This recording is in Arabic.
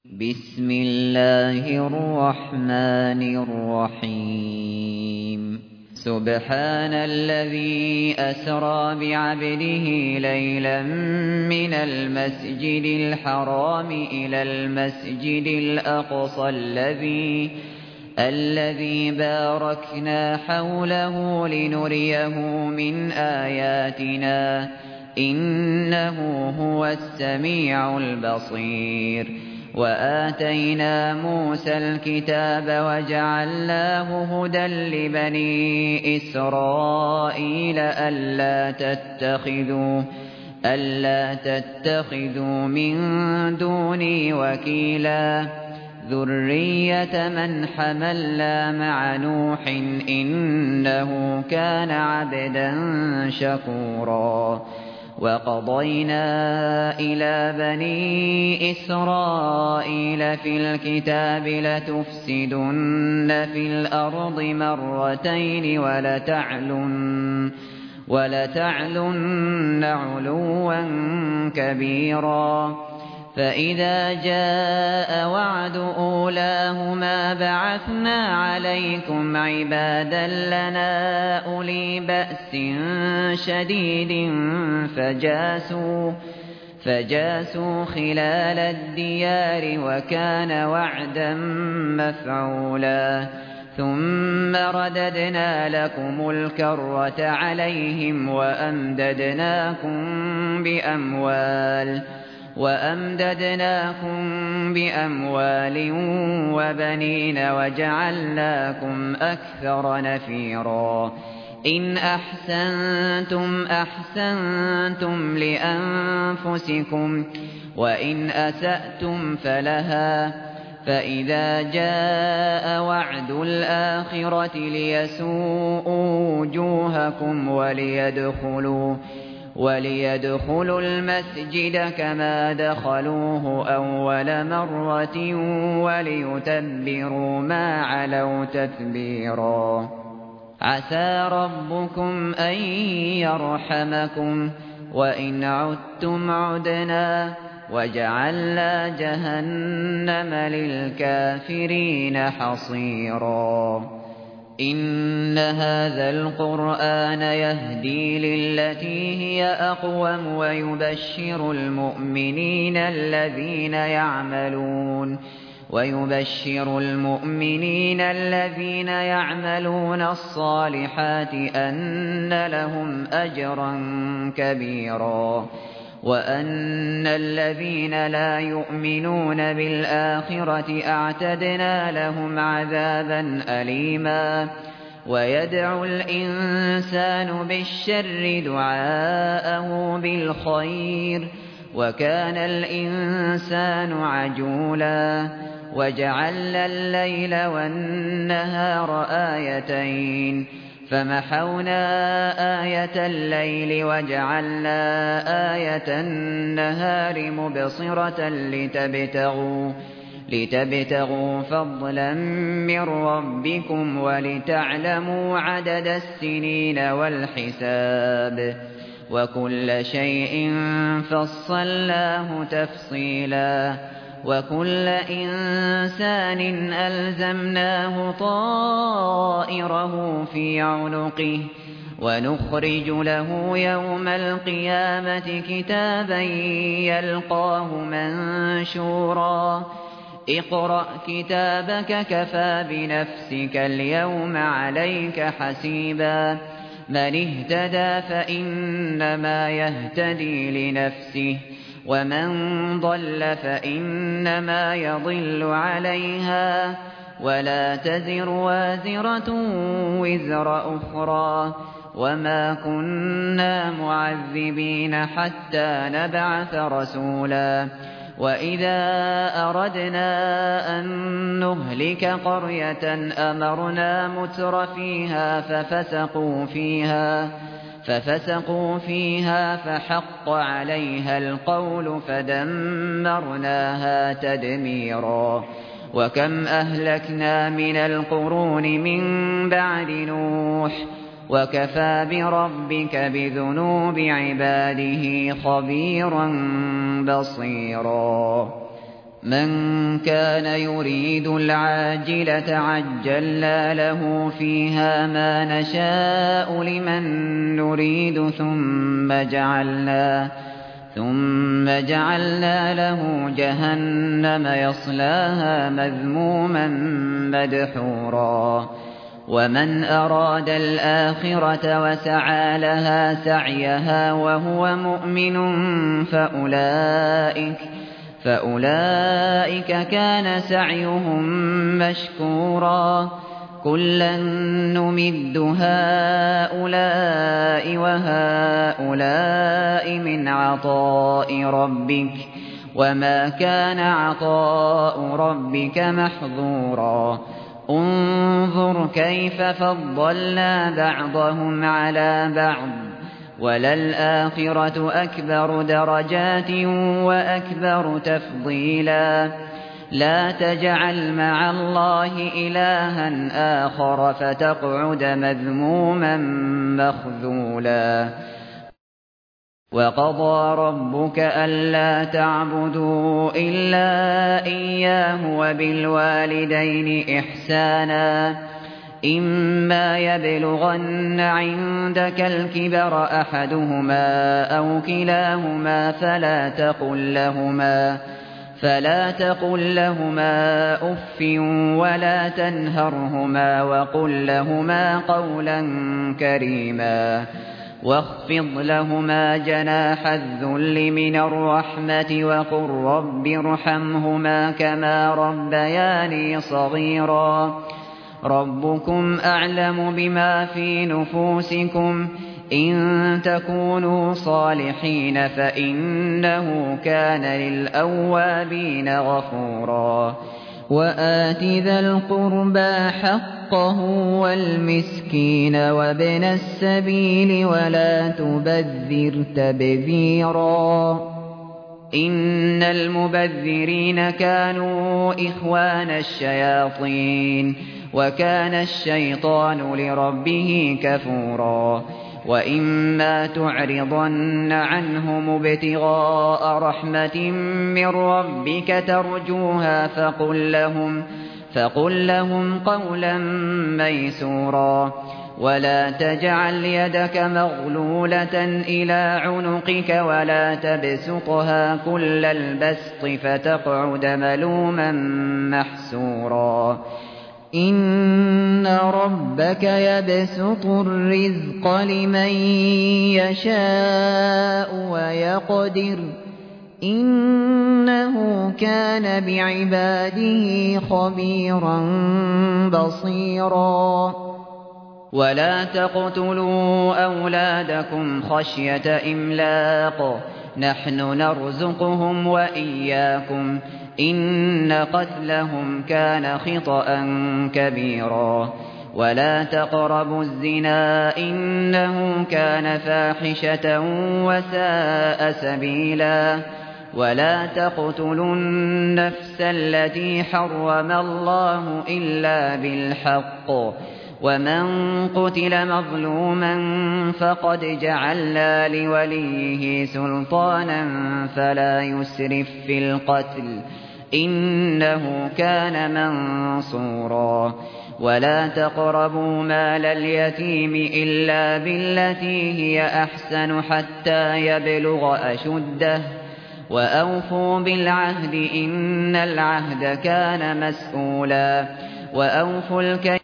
بسم الله الرحمن الرحيم سبحان الذي أسرى بعبده ليلا من المسجد الحرام إلى المسجد الأقصى الذي باركنا حوله لنريه من آياتنا إنه هو السميع البصير وآتينا موسى الكتاب وجعلناه هدى لبني إسرائيل ألا تتخذوا من دوني وكيلا ذرية من حملنا مع نوح إنه كان عبدا شكورا وقضينا إلى بني إسرائيل في الكتاب لتفسدن في الأرض مرتين ولتعلن علوا كبيرا فإذا جاء وعد أولاهما بعثنا عليكم عبادا لنا أولي بأس شديد فجاسوا خلال الديار وكان وعدا مفعولا ثم رددنا لكم الكرة عليهم وأمددناكم بأموال وبنين وجعلناكم أكثر نفيرا إن أحسنتم لأنفسكم وإن أسأتم فلها فإذا جاء وعد الآخرة ليسوءوا وجوهكم وليدخلوا المسجد كما دخلوه أول مرة وليتبروا ما علوا تتبيرا عسى ربكم أن يرحمكم وإن عدتم عدنا وجعلنا جهنم للكافرين حصيرا إن هذا القرآن يهدي للتي هي أقوم ويبشر المؤمنين الذين يعملون الصالحات أن لهم أجرا كبيرا وأن الذين لا يؤمنون بالآخرة أعتدنا لهم عذابا أليما ويدعو الإنسان بالشر دعاءه بالخير وكان الإنسان عجولا وجعلنا الليل والنهار آيتين فمحونا آية الليل وجعلنا آية النهار مبصرة لتبتغوا فضلا من ربكم ولتعلموا عدد السنين والحساب وكل شيء فصلناه تفصيلا وكل إنسان ألزمناه طائره في عنقه ونخرج له يوم القيامة كتابا يلقاه منشورا اقرأ كتابك كفى بنفسك اليوم عليك حسيبا من اهتدى فإنما يهتدي لنفسه ومن ضل فإنما يضل عليها ولا تزر وازرة وزر أخرى وما كنا معذبين حتى نبعث رسولا وإذا أردنا أن نهلك قرية أمرنا متر فيها ففسقوا فيها فحق عليها القول فدمرناها تدميرا وكم أهلكنا من القرون من بعد نوح وكفى بربك بذنوب عباده خبيرا بصيرا من كان يريد العاجلة عجلنا له فيها ما نشاء لمن نريد ثم جعلنا له جهنم يصلاها مذموما مدحورا ومن أراد الآخرة وسعى لها سعيها وهو مؤمن فأولئك كان سعيهم مشكورا كلا نمد هؤلاء وهؤلاء من عطاء ربك وما كان عطاء ربك محظورا انظر كيف فضلنا بعضهم على بعض وللآخرة أكبر درجات وأكبر تفضيلا لا تجعل مع الله إلها آخر فتقعد مذموما مخذولا وقضى ربك ألا تعبدوا إلا إياه وبالوالدين إحسانا إما يبلغن عندك الكبر أحدهما أو كلاهما فلا تقل لهما أف ولا تنهرهما وقل لهما قولا كريما واخفض لهما جناح الذل من الرحمة وقل رب ارحمهما كما ربياني صغيرا ربكم أعلم بما في نفوسكم إن تكونوا صالحين فإنه كان للأوابين غفورا وآت ذا القربى حقه والمسكين وابن السبيل ولا تبذر تبذيرا إن المبذرين كانوا إخوان الشياطين وكان الشيطان لربه كفورا وإما تعرضن عنهم ابتغاء رحمة من ربك ترجوها فقل لهم قولا ميسورا ولا تجعل يدك مغلولة إلى عنقك ولا تبسطها كل البسط فتقعد ملوما محسورا إن ربك يبسط الرزق لمن يشاء ويقدر إنه كان بعباده خبيرا بصيرا ولا تقتلوا أولادكم خشية إملاق نحن نرزقهم وإياكم إن قتلهم كان خطأ كبيرا ولا تقربوا الزنا إنه كان فاحشة وساء سبيلا ولا تقتلوا النفس التي حرم الله إلا بالحق ومن قتل مظلوما فقد جعلنا لوليه سلطانا فلا يسرف في القتل إنه كان منصورا ولا تقربوا مال اليتيم إلا بالتي هي أحسن حتى يبلغ أشده وأوفوا بالعهد إن العهد كان مسؤولا وأوفوا الكيل